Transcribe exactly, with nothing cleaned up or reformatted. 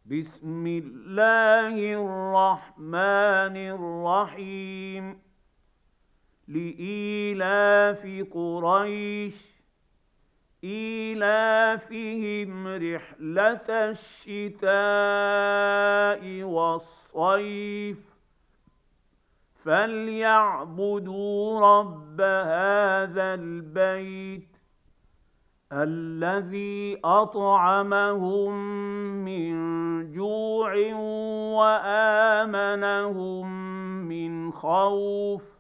بسم الله الرحمن الرحيم. لإيلاف قريش إيلافهم رحلة الشتاء والصيف فليعبدوا رب هذا البيت الذي أطعمهم من جوع وآمنهم من خوف